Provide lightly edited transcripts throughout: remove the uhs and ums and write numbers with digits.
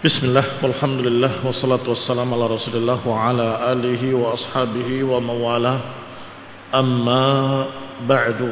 Bismillah, walhamdulillah, wassalatu wassalamu ala rasulillah wa ala alihi wa ashabihi wa mawala. Amma ba'du.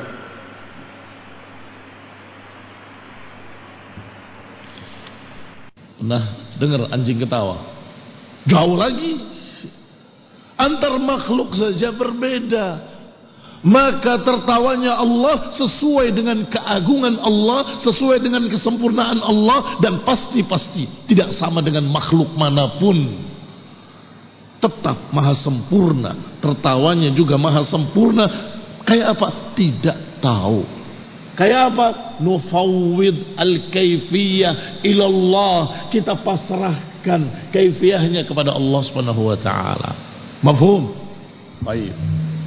Nah, dengar anjing ketawa. Jauh lagi. Antar makhluk saja berbeda. Maka tertawanya Allah sesuai dengan keagungan Allah, sesuai dengan kesempurnaan Allah, dan pasti tidak sama dengan makhluk manapun. Tetap maha sempurna, tertawanya juga maha sempurna. Kayak apa? Tidak tahu. Kayak apa? Nufawwid al-kaifiyah ilallah. Kita pasrahkan kaifiyahnya kepada Allah Subhanahu wa taala. Mafhum? Baik.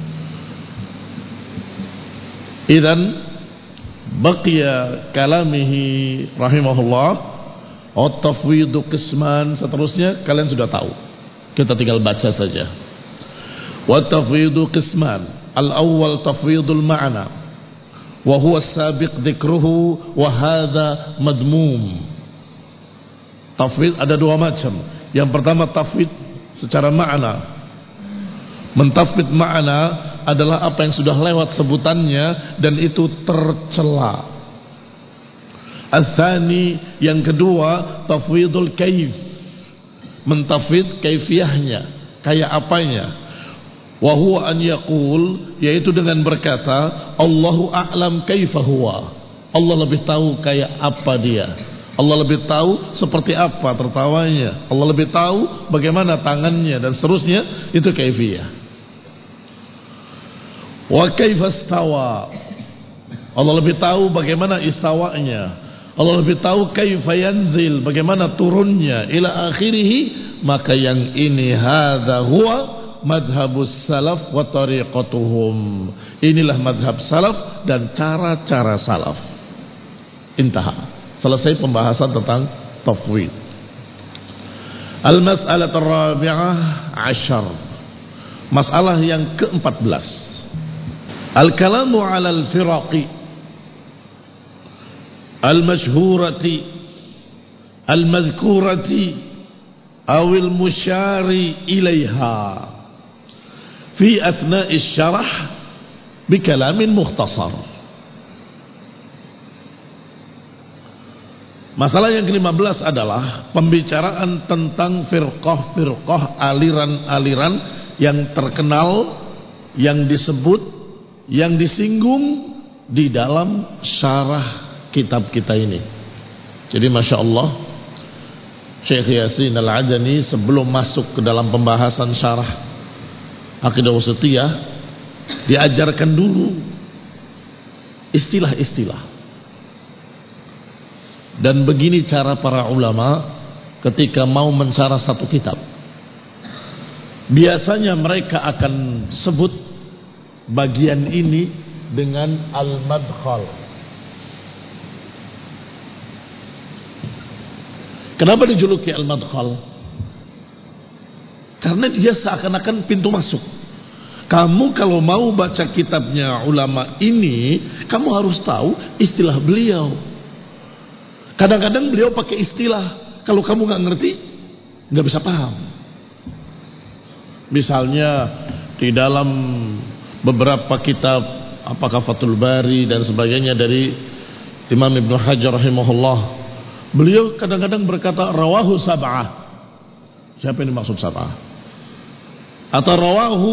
Idzan baqiya kalamihi rahimahullah at-tafwidu qisman. Seterusnya kalian sudah tahu, kita tinggal baca saja. Wa tafwidu qisman. Al-awwal tafwidul ma'na wa huwa as-sabiq dzikruhu wa hadha madmum. Tafwid ada dua macam. Yang pertama tafwid secara makna. Mentafwid makna adalah apa yang sudah lewat sebutannya dan itu tercela. Al-thani, yang kedua, tafwidul kaif. Mentafwid kaifiyahnya, kayak apanya. Wa huwa an yaqul, yaitu dengan berkata Allahu a'lam kaifa huwa. Allah lebih tahu kayak apa dia. Allah lebih tahu seperti apa tertawanya. Allah lebih tahu bagaimana tangannya dan seterusnya. Itu kaifiyah. Wa kaifa istawa. Allah lebih tahu bagaimana istawanya. Allah lebih tahu kaifa yanzil, bagaimana turunnya ila akhirih. Maka yang ini hadza huwa madhabus salaf wa tariqatuhum. Inilah madhab salaf dan cara-cara salaf. Intaha. Selesai pembahasan tentang tafwid. Al-mas'alah ar-rabi'ah 'ashar. Masalah yang ke-14. Al-kalamu 'ala al-firaqi al-mashhurati al-madhkurati awil musyari ilaiha fi athna'i syarah bi kalamin mukhtasar. Masalah yang ke-15 adalah pembicaraan tentang firqah-firqah, aliran-aliran yang terkenal, yang disebut, yang disinggung di dalam syarah kitab kita ini. Jadi Masya Allah, Syekh Yasin Al-Adani sebelum masuk ke dalam pembahasan syarah Aqidah Wasithiyah, diajarkan dulu istilah-istilah. Dan begini cara para ulama ketika mau mensyarah satu kitab. Biasanya mereka akan sebut bagian ini dengan al-madkhal. Kenapa dijuluki al-madkhal? Karena dia seakan-akan pintu masuk. Kamu kalau mau baca kitabnya ulama ini, kamu harus tahu istilah beliau. Kadang-kadang beliau pakai istilah, kalau kamu nggak ngerti, nggak bisa paham. Misalnya di dalam beberapa kitab, apakah Fathul Bari dan sebagainya dari Imam Ibnu Hajar rahimahullah, beliau kadang-kadang berkata rawahu sab'ah. Siapa yang dimaksud sab'ah? Atau rawahu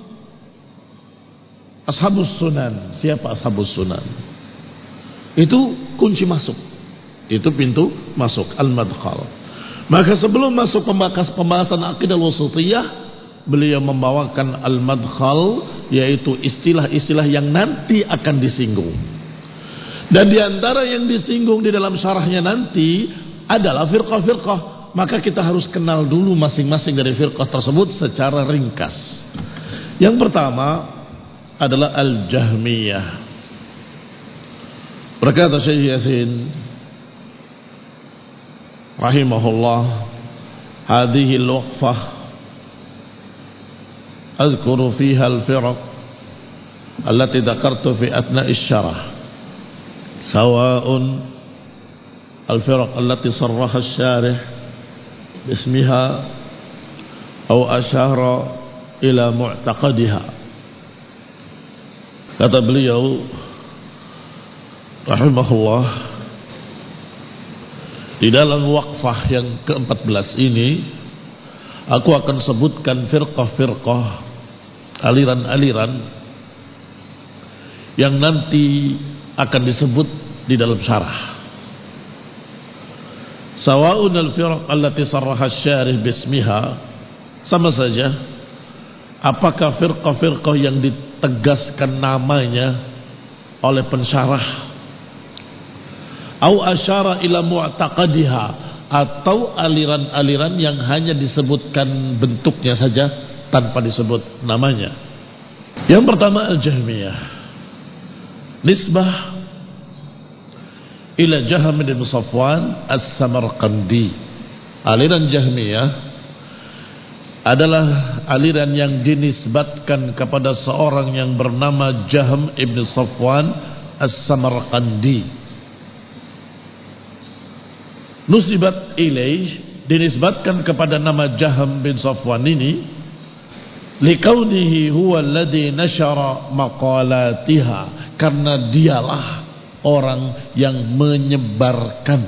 ashabus sunan. Siapa ashabus sunan? Itu kunci masuk. Itu pintu masuk, al-madkhal. Maka sebelum masuk pembahasan Aqidah Wasithiyah, beliau membawakan al-madkhal, yaitu istilah-istilah yang nanti akan disinggung. Dan diantara yang disinggung di dalam syarahnya nanti adalah firqah-firqah. Maka kita harus kenal dulu masing-masing dari firqah tersebut secara ringkas. Yang pertama adalah al-Jahmiyah. Berkata Syekh Yasin rahimahullah, hadhihi al-waqfah adhkuru fiha al-firq allati dzakartu fi athna'i asy-syarah, sawa'un al-firq allati sarraha asy-syarih bismiha atau asyara ila mu'taqadiha. Kata beliau rahimahullah, di dalam waqfah yang ke-14 ini aku akan sebutkan firqah-firqah, aliran-aliran yang nanti akan disebut di dalam syarah. Sawa'un al-firq allati sarraha asy-syarih bismiha, sama saja apakah firqah-firqah yang ditegaskan namanya oleh pensyarah, au asyara ila mu'taqadiha, atau aliran-aliran yang hanya disebutkan bentuknya saja tanpa disebut namanya. Yang pertama al-Jahmiyah, nisbah ila Jahm bin Safwan as-Samarqandi. Aliran Jahmiyah adalah aliran yang dinisbatkan kepada seorang yang bernama Jahm bin Safwan as-Samarqandi. Nusibat ilaih, dinisbatkan kepada nama Jahm bin Safwan ini, likaunihi huwa alladhi nashara maqalatiha, karena dialah orang yang menyebarkan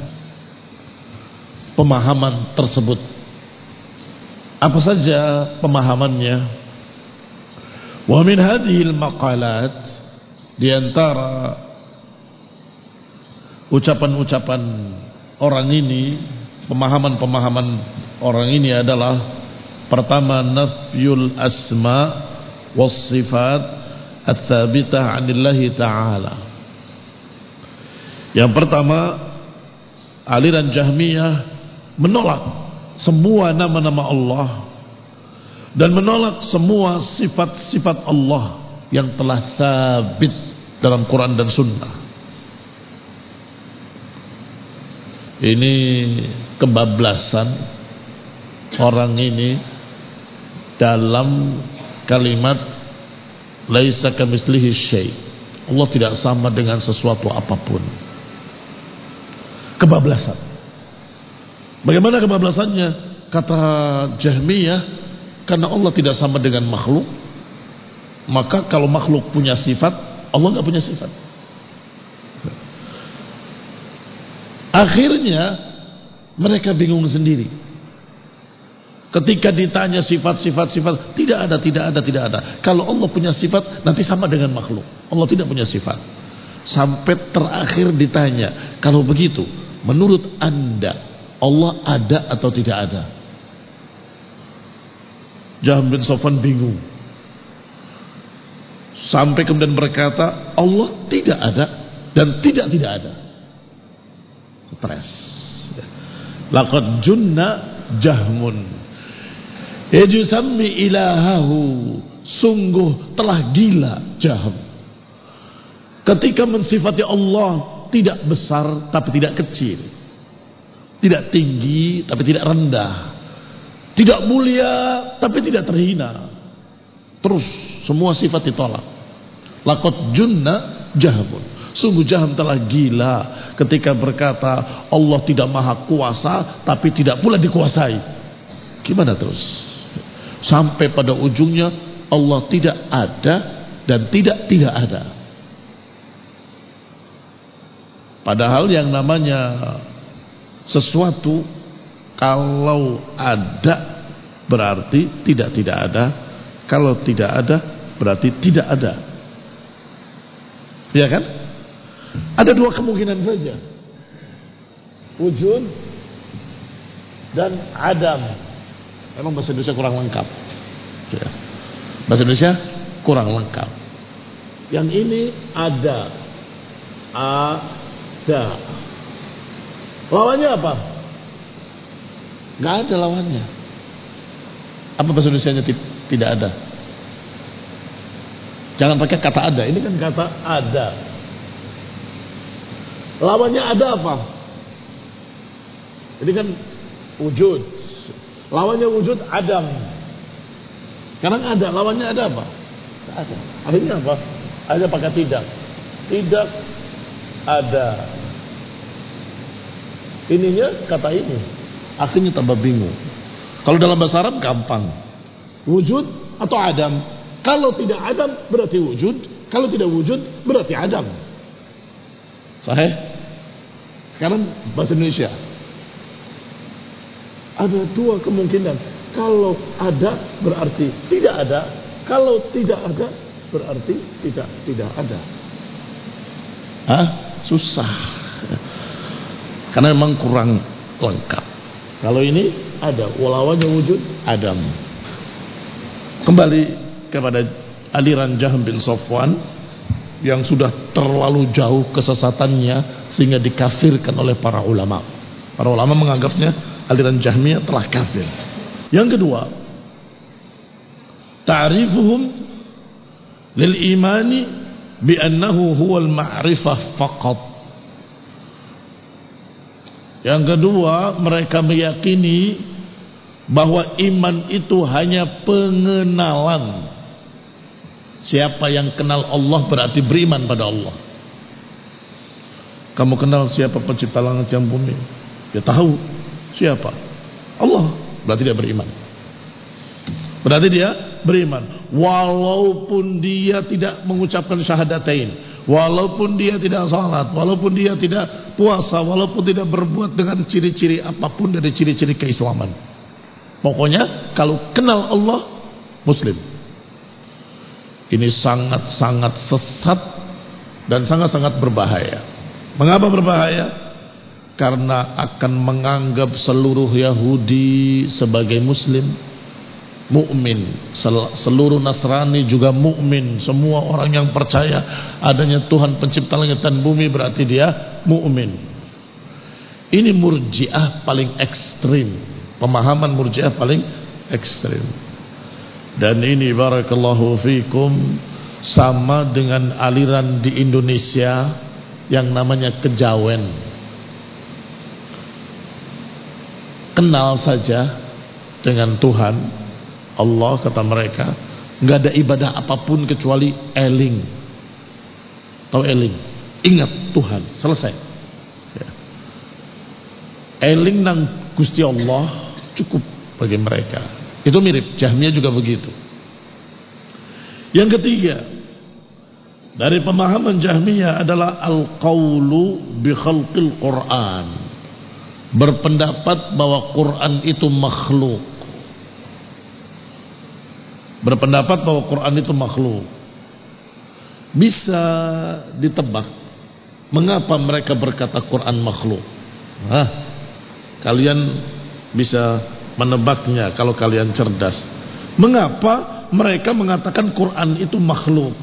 pemahaman tersebut. Apa saja pemahamannya? Wa min hadhil maqalat, di antara ucapan-ucapan orang ini, pemahaman-pemahaman orang ini adalah: pertama, nafyul asma was sifat ats-tsabitah 'anillahi ta'ala. Yang pertama, aliran Jahmiyah menolak semua nama-nama Allah dan menolak semua sifat-sifat Allah yang telah sabit dalam Quran dan Sunnah. Ini kebablasan orang ini dalam kalimat laisa kamitslihi syai'. Allah tidak sama dengan sesuatu apapun. Kebablasan. Bagaimana kebablasannya? Kata Jahmiyah, karena Allah tidak sama dengan makhluk, maka kalau makhluk punya sifat, Allah nggak punya sifat. Akhirnya mereka bingung sendiri. Ketika ditanya sifat-sifat, tidak ada. Kalau Allah punya sifat, nanti sama dengan makhluk. Allah tidak punya sifat. Sampai terakhir ditanya, kalau begitu, menurut Anda, Allah ada atau tidak ada? Jahm bin Safwan bingung. Sampai kemudian berkata, Allah tidak ada dan tidak ada. Stres. Laqad junna Jahmun yajusammi ilahahu, sungguh telah gila Jahm ketika mensifati Allah tidak besar tapi tidak kecil, tidak tinggi tapi tidak rendah, tidak mulia tapi tidak terhina. Terus semua sifat ditolak. Laqad junna Jahmun, sungguh Jahm telah gila ketika berkata Allah tidak maha kuasa tapi tidak pula dikuasai. Gimana terus? Sampai pada ujungnya Allah tidak ada dan tidak ada. Padahal yang namanya sesuatu kalau ada berarti tidak ada, kalau tidak ada berarti tidak ada. Ya kan? Ada dua kemungkinan saja, wujud dan adam. Emang bahasa Indonesia kurang lengkap. Bahasa Indonesia kurang lengkap. Yang ini ada. Lawannya apa? Gak ada lawannya. Apa bahasa Indonesianya tidak ada? Jangan pakai kata ada. Ini kan kata ada. Lawannya ada apa? Ini kan wujud. Lawannya wujud adam. Sekarang ada, lawannya ada apa? Tidak ada. Akhirnya apa? Ada pakai tidak. Tidak ada. Ininya kata ini. Akhirnya tambah bingung. Kalau dalam bahasa Arab gampang. Wujud atau adam. Kalau tidak adam berarti wujud. Kalau tidak wujud berarti adam. Sahih? Sekarang bahasa Indonesia. Ada dua kemungkinan. Kalau ada berarti tidak ada. Kalau tidak ada berarti tidak ada. Susah. Karena memang kurang lengkap. Kalau ini ada, walawanya wujud adam. Kembali kepada aliran Jahm bin Safwan yang sudah terlalu jauh kesesatannya sehingga dikafirkan oleh para ulama. Para ulama menganggapnya aliran Jahmiyah telah kafir. Yang kedua, ta'rifuhum lil imani bi annahu huwal ma'rifah faqat. Yang kedua, mereka meyakini bahwa iman itu hanya pengenalan. Siapa yang kenal Allah berarti beriman pada Allah. Kamu kenal siapa pencipta langit dan bumi? Dia tahu siapa? Allah, berarti dia beriman. Berarti dia beriman. Walaupun dia tidak mengucapkan syahadatain, walaupun dia tidak salat, walaupun dia tidak puasa, walaupun tidak berbuat dengan ciri-ciri apapun dari ciri-ciri keislaman. Pokoknya kalau kenal Allah, Muslim. Ini sangat-sangat sesat dan sangat-sangat berbahaya. Mengapa berbahaya? Karena akan menganggap seluruh Yahudi sebagai Muslim, mukmin, seluruh Nasrani juga mukmin. Semua orang yang percaya adanya Tuhan pencipta langit dan bumi berarti dia mukmin. Ini Murji'ah paling ekstrim. Pemahaman Murji'ah paling ekstrim. Dan ini barakallahu fikum sama dengan aliran di Indonesia yang namanya kejawen. Kenal saja dengan Tuhan Allah, kata mereka, nggak ada ibadah apapun kecuali eling. Tahu eling? Ingat Tuhan, selesai. Ya. Eling nang Gusti Allah cukup bagi mereka. Itu mirip Jahmiyah juga begitu. Yang ketiga dari pemahaman Jahmiyah adalah al-qaulu bi khalqil Quran. Berpendapat bahwa Quran itu makhluk. Berpendapat bahwa Quran itu makhluk. Bisa ditebak mengapa mereka berkata Quran makhluk? Kalian bisa menebaknya kalau kalian cerdas. Mengapa mereka mengatakan Quran itu makhluk?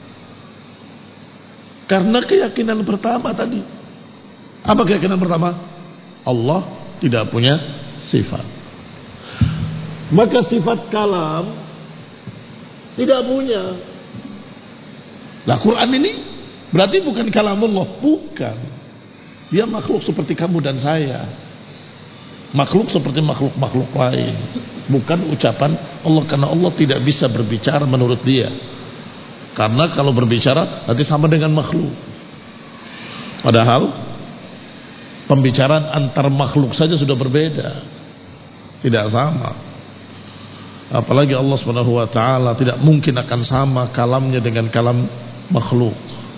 Karena keyakinan pertama tadi. Apa keyakinan pertama? Allah tidak punya sifat. Maka sifat kalam tidak punya. Nah, Quran ini berarti bukan kalamullah, bukan. Dia makhluk seperti kamu dan saya. Makhluk seperti makhluk-makhluk lain. Bukan ucapan Allah, karena Allah tidak bisa berbicara menurut dia. Karena kalau berbicara nanti sama dengan makhluk. Padahal pembicaraan antar makhluk saja sudah berbeda. Tidak sama. Apalagi Allah Subhanahu wa taala tidak mungkin akan sama kalamnya dengan kalam makhluk.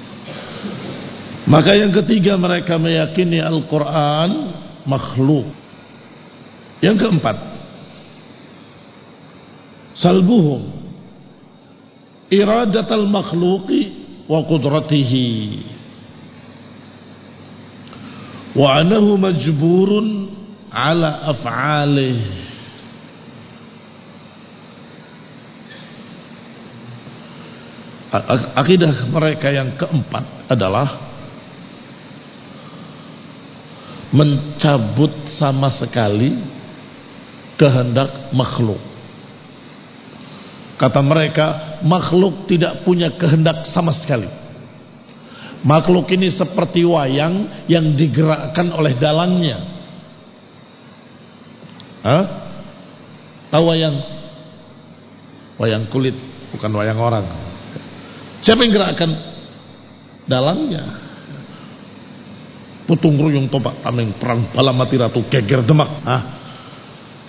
Maka yang ketiga, mereka meyakini Al-Qur'an makhluk. Yang keempat, salbuhum iradatal makhluqi wa qudratihi wa anahu majburun ala af'alihi. Akidah mereka yang keempat adalah mencabut sama sekali kehendak makhluk. Kata mereka, makhluk tidak punya kehendak sama sekali. Makhluk ini seperti wayang yang digerakkan oleh dalangnya. Tahu wayang? Wayang kulit, bukan wayang orang. Siapa yang gerakkan? Dalangnya. Putung ruyung topak tameng perang bala mati ratu geger demak.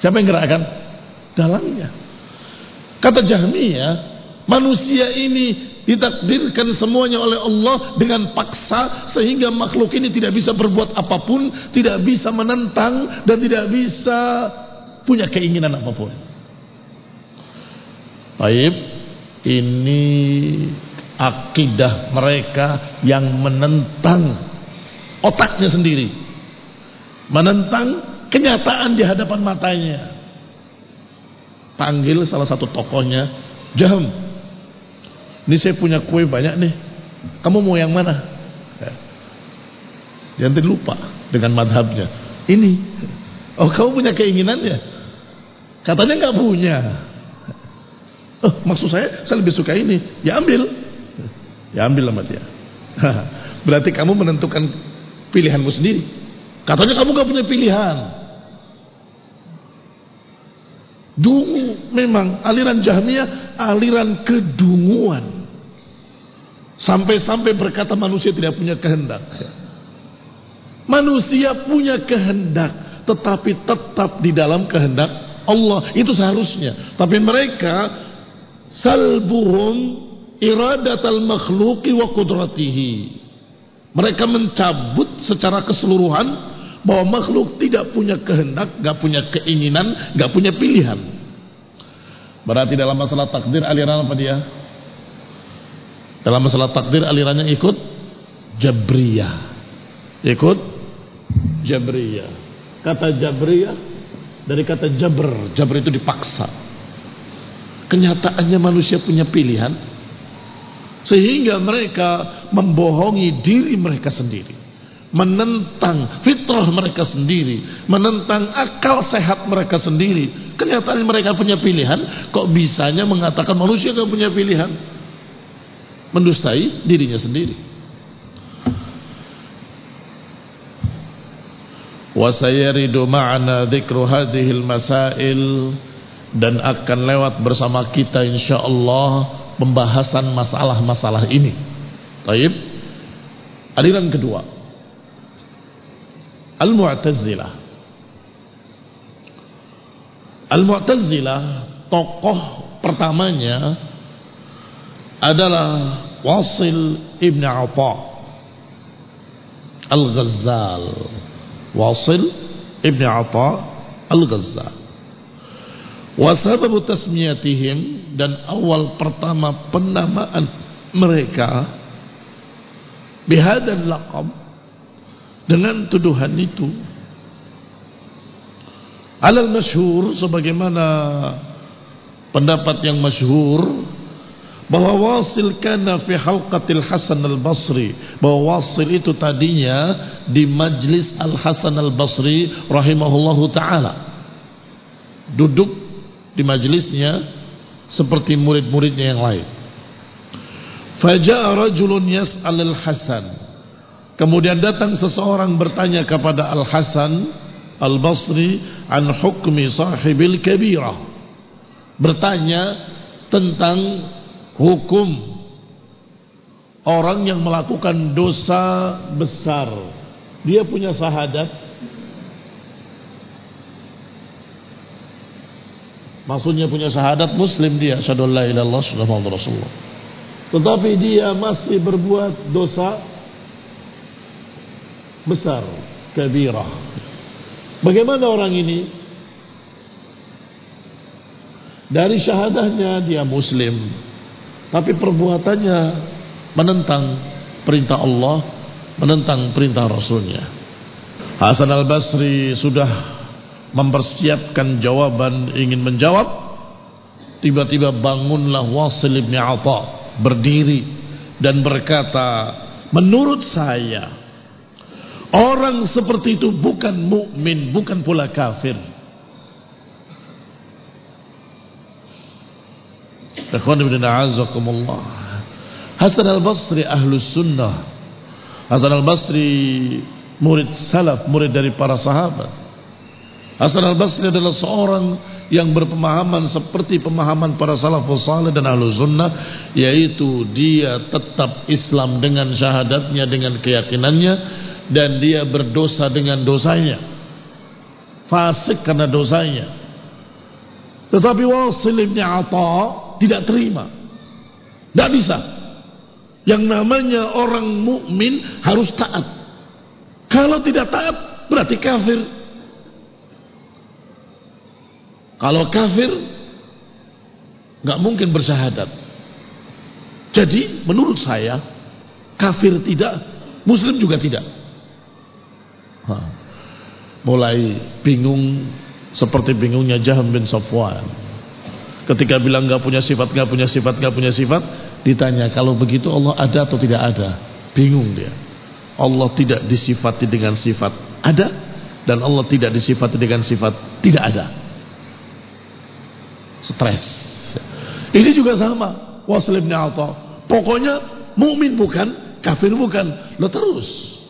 Siapa yang gerakkan? Dalangnya. Kata Jahmiyah, manusia ini ditakdirkan semuanya oleh Allah dengan paksa, sehingga makhluk ini tidak bisa berbuat apapun, tidak bisa menentang, dan tidak bisa punya keinginan apapun. Baik, ini akidah mereka yang menentang otaknya sendiri, menentang kenyataan di hadapan matanya. Panggil salah satu tokohnya, Jahm, ini saya punya kue banyak nih, kamu mau yang mana? Dia nanti lupa dengan madhabnya. Ini, oh kamu punya keinginannya, katanya nggak punya. Oh maksud saya lebih suka ini, ya ambil sama dia. Berarti kamu menentukan pilihanmu sendiri. Katanya kamu nggak punya pilihan. Dungu memang, aliran Jahmiyah aliran kedunguan. Sampai-sampai berkata manusia tidak punya kehendak. Manusia punya kehendak, tetapi tetap di dalam kehendak Allah. Itu seharusnya. Tapi mereka salbuhum iradatal makhluqi wa qudratihi. Mereka mencabut secara keseluruhan bahwa makhluk tidak punya kehendak, gak punya keinginan, gak punya pilihan. Berarti dalam masalah takdir aliran apa dia? Dalam masalah takdir alirannya ikut Jabriyah. Ikut Jabriyah. Kata Jabriyah dari kata jabr. Jabr itu dipaksa. Kenyataannya manusia punya pilihan, sehingga mereka membohongi diri mereka sendiri, menentang fitrah mereka sendiri, menentang akal sehat mereka sendiri. Kenyataan mereka punya pilihan, kok bisanya mengatakan manusia gak punya pilihan? Mendustai dirinya sendiri. Wa sayaridu ma'ana dzikru hadhil masail, dan akan lewat bersama kita insyaallah pembahasan masalah-masalah ini. Baik. Aliran kedua, Al-Mu'tazilah. Al-Mu'tazilah, tokoh pertamanya adalah Wasil Ibn Atha Al-Ghazal. Wasil Ibn Atha Al-Ghazal. Wasababu tasmiyatihim, dan awal pertama penamaan mereka bihadal laqab, dengan tuduhan itu, alal masyhur, sebagaimana pendapat yang masyhur, bahwa Wasil kana fi halqatil Hasan al-Basri, bahwa Wasil itu tadinya di majlis Al-Hasan al-Basri rahimahullahu ta'ala, duduk di majlisnya seperti murid-muridnya yang lain. Faja'a rajulun yas'al al-Hasan, kemudian datang seseorang bertanya kepada Al-Hasan Al-Basri an hukmi sahibil kabirah, bertanya tentang hukum orang yang melakukan dosa besar. Dia punya syahadat, maksudnya punya syahadat muslim, dia asyhadu an la ilaha illallah Muhammadur Rasulullah, tetapi dia masih berbuat dosa besar, kabirah. Bagaimana orang ini? Dari syahadahnya dia muslim, tapi perbuatannya menentang perintah Allah, menentang perintah Rasulnya. Hasan al-Basri sudah mempersiapkan jawaban, ingin menjawab. Tiba-tiba bangunlah Wasil ibn Atha, berdiri dan berkata, menurut saya orang seperti itu bukan mukmin, bukan pula kafir. Hasan al-Basri ahlus sunnah. Hasan al-Basri murid salaf, murid dari para sahabat. Hasan al-Basri adalah seorang yang berpemahaman seperti pemahaman para salafus salih dan ahlus sunnah, yaitu dia tetap Islam dengan syahadatnya, dengan keyakinannya, dan dia berdosa dengan dosanya, fasik karena dosanya, Tetapi Wasil bin Atha tidak terima. Tidak bisa. Yang namanya orang mukmin harus taat. Kalau tidak taat berarti kafir. Kalau kafir nggak mungkin bersyahadat. Jadi menurut saya kafir tidak, muslim juga tidak. Mulai bingung seperti bingungnya Jahm bin Safwan. Ketika bilang nggak punya sifat, ditanya kalau begitu Allah ada atau tidak ada? Bingung dia. Allah tidak disifati dengan sifat ada dan Allah tidak disifati dengan sifat tidak ada. Stres. Ini juga sama. Wasil bin Atha. Pokoknya mukmin bukan, kafir bukan. Lo terus.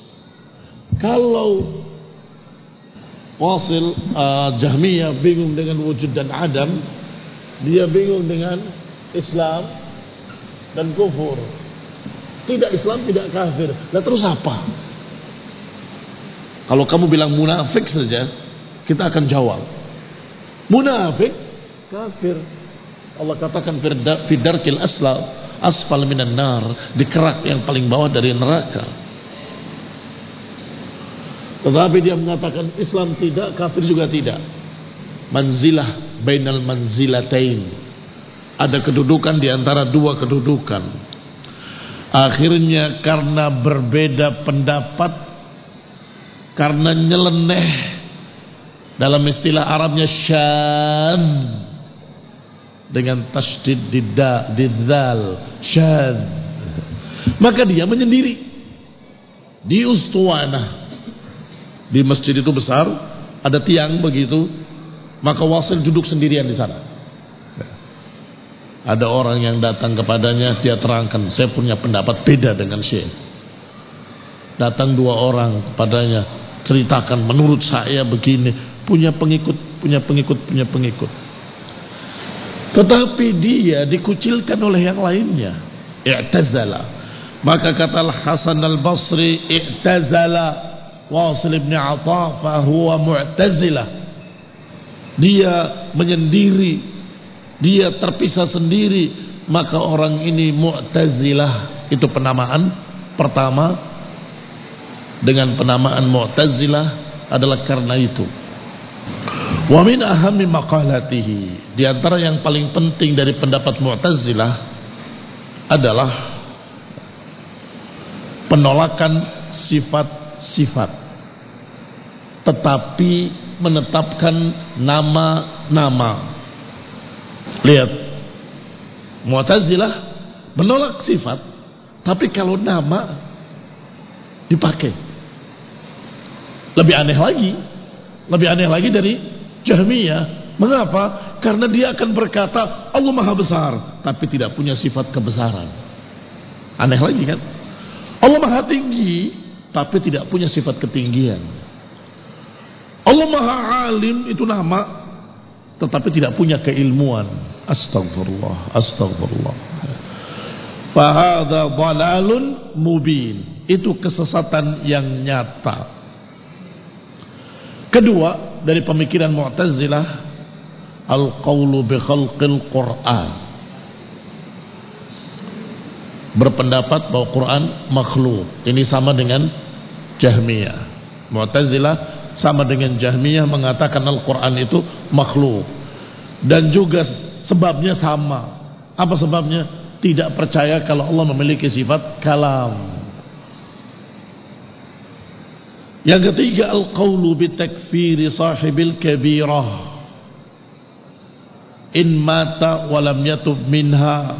Kalau Wasil Jahmiyah bingung dengan wujud dan adam, dia bingung dengan Islam dan kufur. Tidak Islam, tidak kafir. Lah terus apa? Kalau kamu bilang munafik saja, kita akan jawab. Munafik, kafir. Allah katakan fidarkil asfal minan nar, di kerak yang paling bawah dari neraka. Tetapi dia mengatakan Islam tidak, kafir juga tidak. Manzilah bainal manzilatain. Ada kedudukan di antara dua kedudukan. Akhirnya karena berbeda pendapat, karena nyeleneh, dalam istilah Arabnya syadz, dengan tasydid didzal, syadz, maka dia menyendiri di Ustuwanah. Di masjid itu besar, ada tiang begitu, maka Wasil duduk sendirian di sana. Ada orang yang datang kepadanya, dia terangkan, saya punya pendapat beda dengan Syekh. Datang dua orang kepadanya, ceritakan, menurut saya begini, punya pengikut. Tetapi dia dikucilkan oleh yang lainnya. I'tazala. Maka kata Al-Hasan Al-Basri, i'tazala Wasil bin Atha fahuwa mu'tazilah. Dia menyendiri, dia terpisah sendiri, maka orang ini mu'tazilah. Itu penamaan pertama. Dengan penamaan mu'tazilah adalah karena itu. Wa min ahammi maqalatihi, di antara yang paling penting dari pendapat mu'tazilah adalah penolakan sifat-sifat, tetapi menetapkan nama-nama. Lihat, Mu'tazilah menolak sifat, tapi kalau nama dipakai. Lebih aneh lagi dari Jahmiyah. Mengapa? Karena dia akan berkata Allah Maha Besar, tapi tidak punya sifat kebesaran. Aneh lagi kan? Allah Maha Tinggi, tapi tidak punya sifat ketinggian. Allah Maha Alim, itu nama, tetapi tidak punya keilmuan. Astagfirullah. Fahadha dhalalun mubin. Itu kesesatan yang nyata. Kedua, dari pemikiran Mu'tazilah, al-qawlu bi khalqil Qur'an. Berpendapat bahwa Quran makhluk. Ini sama dengan Jahmiyah. Mu'tazilah sama dengan Jahmiyah mengatakan Al-Quran itu makhluk. Dan juga sebabnya sama. Apa sebabnya? Tidak percaya kalau Allah memiliki sifat kalam. Yang ketiga, al-qawlu bitakfiri sahibil kabirah in mata walam yatub minha.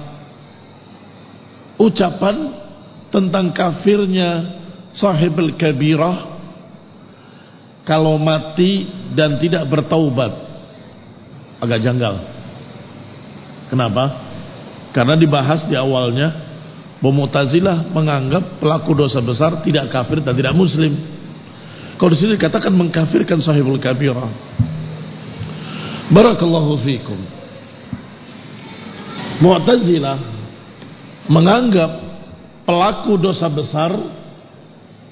Ucapan tentang kafirnya sahibul kabirah kalau mati dan tidak bertaubat. Agak janggal. Kenapa? Karena dibahas di awalnya bahwa Mu'tazilah menganggap pelaku dosa besar tidak kafir dan tidak muslim. Kalau di sini dikatakan mengkafirkan sahibul kabirah. Barakallahu fikum. Mu'tazilah menganggap pelaku dosa besar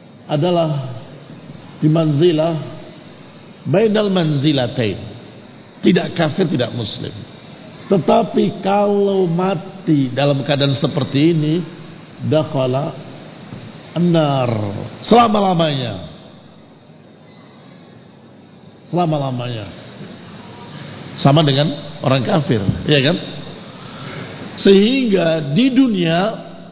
adalah di manzilah bainal manzilatain, tidak kafir, tidak muslim. Tetapi kalau mati dalam keadaan seperti ini, dakhala an-nar selama-lamanya. Selama-lamanya. Sama dengan orang kafir, ya kan? Sehingga di dunia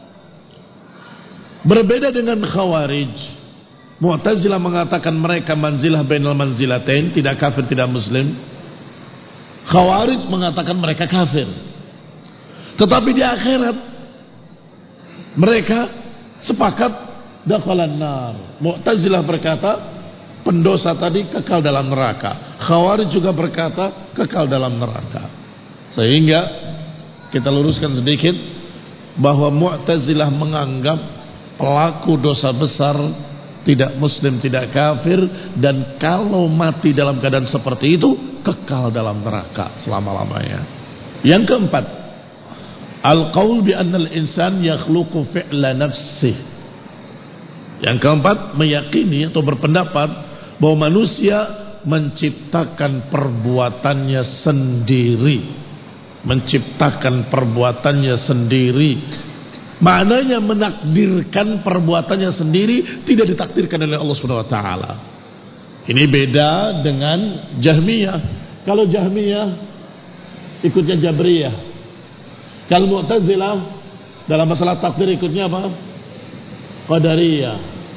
berbeda dengan Khawarij. Mu'tazilah mengatakan mereka manzilah bainal manzilatain, tidak kafir, tidak muslim. Khawarij mengatakan mereka kafir. Tetapi di akhirat mereka sepakat dakhalan nar. Mu'tazilah berkata pendosa tadi kekal dalam neraka. Khawarij juga berkata kekal dalam neraka. Sehingga kita luruskan sedikit bahwa Mu'tazilah menganggap pelaku dosa besar tidak muslim, tidak kafir, dan kalau mati dalam keadaan seperti itu kekal dalam neraka selama-lamanya. Yang keempat, al-qaul bi anna al-insan yakhluqu fi'la nafsih. Yang keempat, meyakini atau berpendapat bahwa manusia menciptakan perbuatannya sendiri. Menciptakan perbuatannya sendiri. Maknanya menakdirkan perbuatannya sendiri, tidak ditakdirkan oleh Allah Subhanahu wa taala. Ini beda dengan Jahmiyah. Kalau Jahmiyah ikutnya Jabriyah. Kalau Mu'tazilah dalam masalah takdir ikutnya apa? Qadariyah.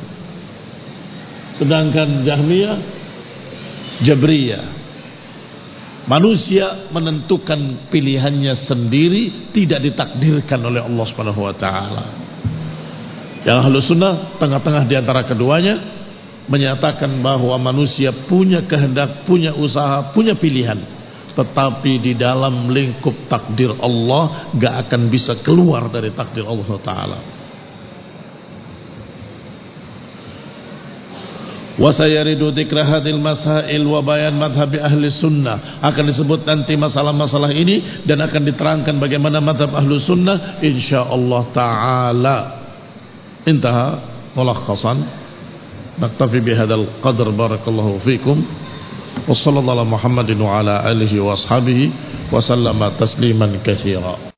Sedangkan Jahmiyah Jabriyah. Manusia menentukan pilihannya sendiri, tidak ditakdirkan oleh Allah Subhanahu wa taala. Yang Ahlus Sunnah tengah-tengah di antara keduanya, menyatakan bahwa manusia punya kehendak, punya usaha, punya pilihan, tetapi di dalam lingkup takdir Allah gak akan bisa keluar dari takdir Allah taala. Wasayaridu dzikra hadil masail wa bayan madhhabi ahli sunnah. Akan disebut nanti masalah-masalah ini dan akan diterangkan bagaimana madhab ahli sunnah insyaallah ta'ala. Intaha mulakhasan. Naktafi bihadal qadr. Barakallahu fikum. Wa sallallahu ala Muhammadin wa ala alihi wa ashabihi wa sallama tasliman katsira.